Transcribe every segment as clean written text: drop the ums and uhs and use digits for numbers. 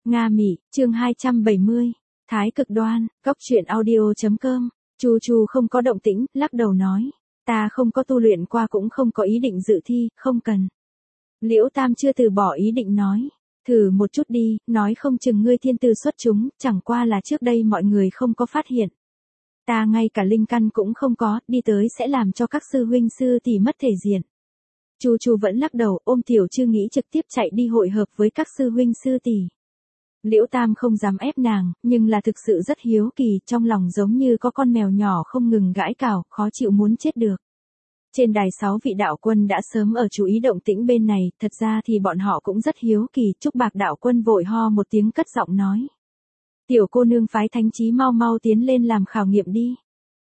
Nga Mị, chương 270. Thái cực đoan, góc truyện audio.com. Chu không có động tĩnh, lắc đầu nói. Ta không có tu luyện qua cũng không có ý định dự thi, không cần. Liễu Tam chưa từ bỏ ý định nói. Thử một chút đi, nói không chừng ngươi thiên tư xuất chúng, chẳng qua là trước đây mọi người không có phát hiện. Ta ngay cả linh căn cũng không có, đi tới sẽ làm cho các sư huynh sư tỷ mất thể diện. Chu vẫn lắc đầu, ôm Tiểu Trư nghĩ trực tiếp chạy đi hội hợp với các sư huynh sư tỷ. Liễu Tam không dám ép nàng, nhưng là thực sự rất hiếu kỳ, trong lòng giống như có con mèo nhỏ không ngừng gãi cào, khó chịu muốn chết được. Trên đài 6 vị đạo quân đã sớm ở chú ý động tĩnh bên này, thật ra thì bọn họ cũng rất hiếu kỳ, Trúc Bạc đạo quân vội ho một tiếng cất giọng nói. Tiểu cô nương phái thánh trí mau tiến lên làm khảo nghiệm đi.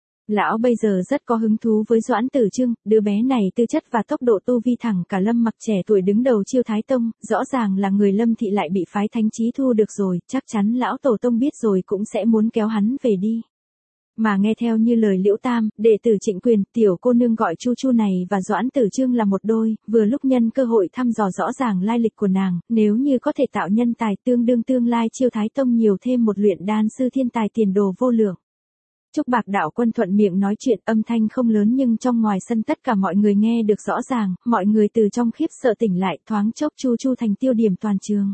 Lão bây giờ rất có hứng thú với Doãn Tử Trương, đứa bé này tư chất và tốc độ tu vi thẳng cả Lâm Mặc trẻ tuổi đứng đầu Chiêu Thái Tông, rõ ràng là người Lâm thị lại bị phái thánh trí thu được rồi, chắc chắn lão tổ tông biết rồi cũng sẽ muốn kéo hắn về đi. Mà nghe theo như lời Liễu Tam, đệ tử Trịnh Quyền, tiểu cô nương gọi Chu này và Doãn Tử Trương là một đôi, vừa lúc nhân cơ hội thăm dò rõ ràng lai lịch của nàng, nếu như có thể tạo nhân tài tương lai Chiêu Thái Tông nhiều thêm một luyện đan sư thiên tài tiền đồ vô lượng. Trúc Bạc đạo quân thuận miệng nói chuyện, âm thanh không lớn nhưng trong ngoài sân tất cả mọi người nghe được rõ ràng, mọi người từ trong khiếp sợ tỉnh lại, thoáng chốc Chu thành tiêu điểm toàn trường.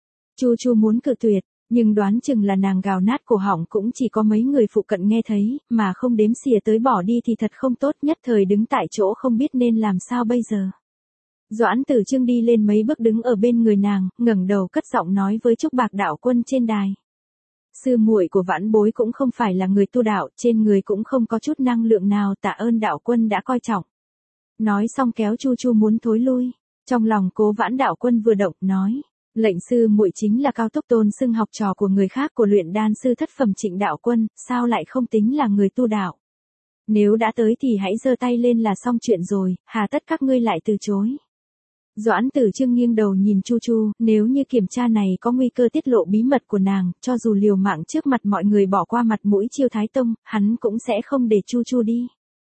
Chu muốn cự tuyệt, nhưng đoán chừng là nàng gào nát cổ họng cũng chỉ có mấy người phụ cận nghe thấy, mà không đếm xỉa tới bỏ đi thì thật không tốt, nhất thời đứng tại chỗ không biết nên làm sao bây giờ. Doãn Tử Trương đi lên mấy bước đứng ở bên người nàng, ngẩng đầu cất giọng nói với Trúc Bạc đạo quân trên đài. Sư muội của Vãn Bối cũng không phải là người tu đạo, trên người cũng không có chút năng lượng nào, tạ ơn đạo quân đã coi trọng. Nói xong kéo Chu muốn thối lui, trong lòng Cố Vãn đạo quân vừa động, nói. Lệnh sư muội chính là Cao Túc Tôn xưng học trò của người khác của luyện đan sư thất phẩm Trịnh đạo quân, sao lại không tính là người tu đạo. Nếu đã tới thì hãy giơ tay lên là xong chuyện rồi, hà tất các ngươi lại từ chối. Doãn Tử Trương nghiêng đầu nhìn Chu, nếu như kiểm tra này có nguy cơ tiết lộ bí mật của nàng, cho dù liều mạng trước mặt mọi người bỏ qua mặt mũi Chiêu Thái Tông, hắn cũng sẽ không để Chu đi.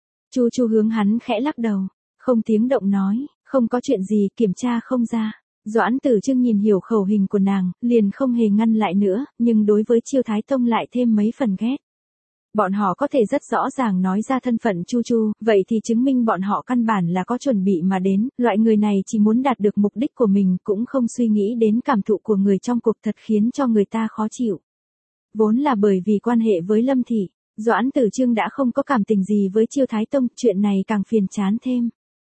Chu hướng hắn khẽ lắc đầu, không tiếng động nói, không có chuyện gì, kiểm tra không ra. Doãn Tử Trương nhìn hiểu khẩu hình của nàng, liền không hề ngăn lại nữa, nhưng đối với Chiêu Thái Tông lại thêm mấy phần ghét. Bọn họ có thể rất rõ ràng nói ra thân phận Chu, vậy thì chứng minh bọn họ căn bản là có chuẩn bị mà đến, loại người này chỉ muốn đạt được mục đích của mình cũng không suy nghĩ đến cảm thụ của người trong cuộc, thật khiến cho người ta khó chịu. Vốn là bởi vì quan hệ với Lâm thị, Doãn Tử Trương đã không có cảm tình gì với Chiêu Thái Tông, chuyện này càng phiền chán thêm.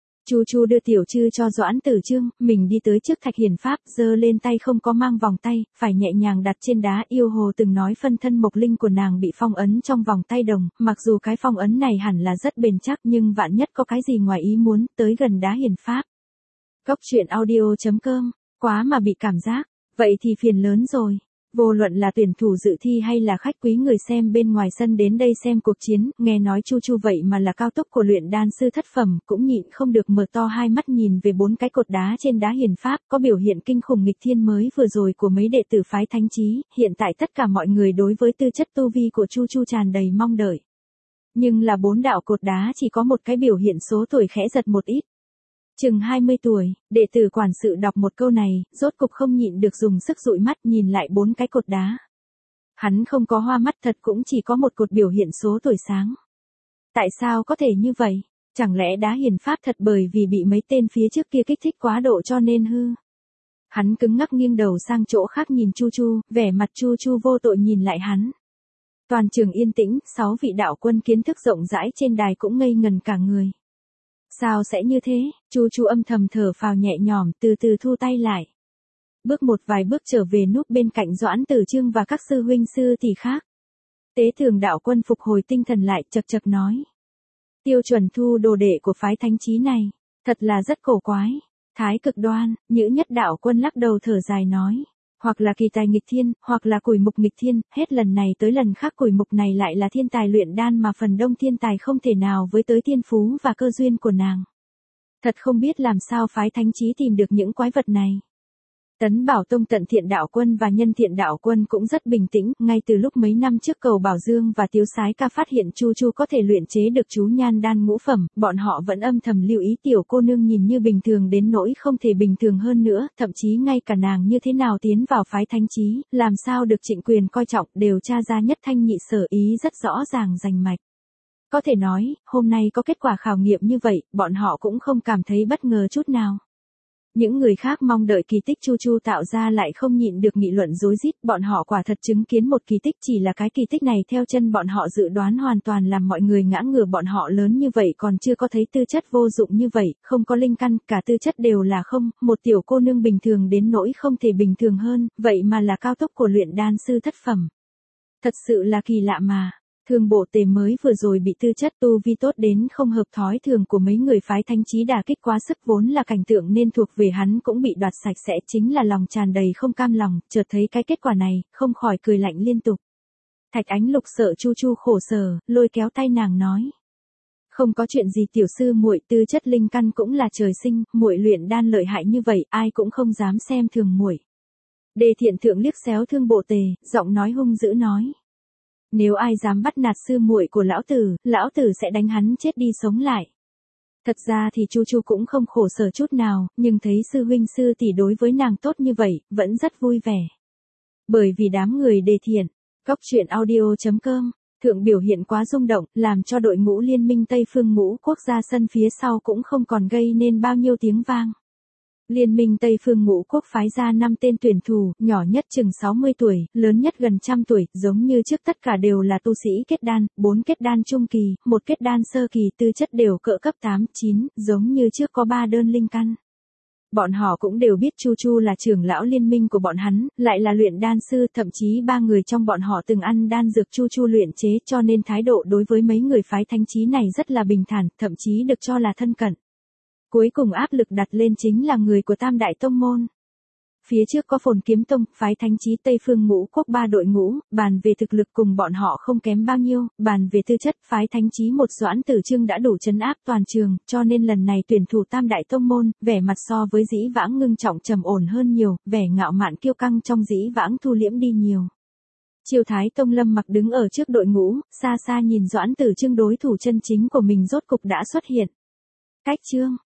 Chu đưa Tiểu Trư cho Doãn Tử Trương, mình đi tới trước thạch hiển pháp, giơ lên tay không có mang vòng tay, phải nhẹ nhàng đặt trên đá. Yêu hồ từng nói phân thân mộc linh của nàng bị phong ấn trong vòng tay đồng, mặc dù cái phong ấn này hẳn là rất bền chắc nhưng vạn nhất có cái gì ngoài ý muốn, tới gần đá hiển pháp. Góc truyện audio.com, quá mà bị cảm giác, vậy thì phiền lớn rồi. Vô luận là tuyển thủ dự thi hay là khách quý người xem bên ngoài sân đến đây xem cuộc chiến, nghe nói Chu vậy mà là cao tốc của luyện đan sư thất phẩm, cũng nhịn không được mở to hai mắt nhìn về 4 cái cột đá trên đá hiển pháp, có biểu hiện kinh khủng nghịch thiên mới vừa rồi của mấy đệ tử phái thánh trí, hiện tại tất cả mọi người đối với tư chất tu vi của Chu tràn đầy mong đợi. Nhưng là 4 đạo cột đá chỉ có một cái biểu hiện số tuổi khẽ giật một ít. Chừng 20 tuổi, đệ tử quản sự đọc một câu này, rốt cục không nhịn được dùng sức dụi mắt nhìn lại 4 cái cột đá. Hắn không có hoa mắt thật, cũng chỉ có một cột biểu hiện số tuổi sáng. Tại sao có thể như vậy? Chẳng lẽ đá hiển pháp thật bởi vì bị mấy tên phía trước kia kích thích quá độ cho nên hư? Hắn cứng ngắc nghiêng đầu sang chỗ khác nhìn Chu, vẻ mặt Chu vô tội nhìn lại hắn. Toàn trường yên tĩnh, 6 vị đạo quân kiến thức rộng rãi trên đài cũng ngây ngần cả người. Sao sẽ như thế? Chu âm thầm thở phào nhẹ nhõm, từ từ thu tay lại. Bước một vài bước trở về núp bên cạnh Doãn Tử Trương và các sư huynh sư tỷ khác. Tế Thường đạo quân phục hồi tinh thần lại, chật nói. Tiêu chuẩn thu đồ đệ của phái thánh trí này, thật là rất cổ quái. Thái cực đoan, Nhữ Nhất đạo quân lắc đầu thở dài nói. Hoặc là kỳ tài nghịch thiên, hoặc là Củi Mục nghịch thiên, hết lần này tới lần khác Củi Mục này lại là thiên tài luyện đan mà phần đông thiên tài không thể nào với tới thiên phú và cơ duyên của nàng. Thật không biết làm sao phái thánh trí tìm được những quái vật này. Tấn Bảo Tông Tận Thiện Đạo Quân và Nhân Thiện Đạo Quân cũng rất bình tĩnh, ngay từ lúc mấy năm trước Cầu Bảo Dương và Tiếu Sái Ca phát hiện Chu Chu có thể luyện chế được chú nhan đan ngũ phẩm, bọn họ vẫn âm thầm lưu ý tiểu cô nương nhìn như bình thường đến nỗi không thể bình thường hơn nữa, thậm chí ngay cả nàng như thế nào tiến vào phái thánh trí, làm sao được Trịnh Quyền coi trọng, đều tra ra nhất thanh nhị sở ý rất rõ ràng rành mạch. Có thể nói, hôm nay có kết quả khảo nghiệm như vậy, bọn họ cũng không cảm thấy bất ngờ chút nào. Những người khác mong đợi kỳ tích Chu Chu tạo ra lại không nhịn được nghị luận rối rít, bọn họ quả thật chứng kiến một kỳ tích, chỉ là cái kỳ tích này theo chân bọn họ dự đoán hoàn toàn làm mọi người ngã ngửa, bọn họ lớn như vậy còn chưa có thấy tư chất vô dụng như vậy, không có linh căn, cả tư chất đều là không, một tiểu cô nương bình thường đến nỗi không thể bình thường hơn, vậy mà là cao tốc của luyện đan sư thất phẩm. Thật sự là kỳ lạ mà. Thương Bộ Tề mới vừa rồi bị tư chất tu vi tốt đến không hợp thói thường của mấy người phái thánh trí đả kích quá sức, vốn là cảnh tượng nên thuộc về hắn cũng bị đoạt sạch sẽ, chính là lòng tràn đầy không cam lòng, chợt thấy cái kết quả này, không khỏi cười lạnh liên tục. Thạch Ánh Lục sợ Chu Chu khổ sở, lôi kéo tay nàng nói: "Không có chuyện gì tiểu sư muội, tư chất linh căn cũng là trời sinh, muội luyện đan lợi hại như vậy, ai cũng không dám xem thường muội." Đề Thiện Thượng liếc xéo Thương Bộ Tề, giọng nói hung dữ nói: "Nếu ai dám bắt nạt sư muội của lão tử sẽ đánh hắn chết đi sống lại." Thật ra thì Chu Chu cũng không khổ sở chút nào, nhưng thấy sư huynh sư tỷ đối với nàng tốt như vậy, vẫn rất vui vẻ. Bởi vì đám người Đề Thiện, Góc Truyện Audio.com, thượng biểu hiện quá rung động, làm cho đội ngũ liên minh Tây Phương Ngũ Quốc gia sân phía sau cũng không còn gây nên bao nhiêu tiếng vang. Liên minh Tây Phương Ngũ Quốc phái ra 5 tên tuyển thủ, nhỏ nhất chừng 60 tuổi, lớn nhất gần 100 tuổi, giống như trước tất cả đều là tu sĩ kết đan, 4 kết đan trung kỳ, 1 kết đan sơ kỳ, tư chất đều cỡ cấp 8, 9, giống như trước có 3 đơn linh căn. Bọn họ cũng đều biết Chu Chu là trưởng lão liên minh của bọn hắn, lại là luyện đan sư, thậm chí 3 người trong bọn họ từng ăn đan dược Chu Chu luyện chế, cho nên thái độ đối với mấy người phái thánh trí này rất là bình thản, thậm chí được cho là thân cận. Cuối cùng áp lực đặt lên chính là người của Tam Đại Tông Môn. Phía trước có Phồn Kiếm Tông, phái thánh trí Tây Phương Ngũ Quốc 3 đội ngũ, bàn về thực lực cùng bọn họ không kém bao nhiêu, bàn về tư chất, phái thánh trí một Doãn Tử Trương đã đủ trấn áp toàn trường, cho nên lần này tuyển thủ Tam Đại Tông Môn, vẻ mặt so với dĩ vãng ngưng trọng trầm ổn hơn nhiều, vẻ ngạo mạn kiêu căng trong dĩ vãng thu liễm đi nhiều. Triều Thái Tông Lâm Mặc đứng ở trước đội ngũ, xa xa nhìn Doãn Tử Trương đối thủ chân chính của mình rốt cục đã xuất hiện. Cách Trương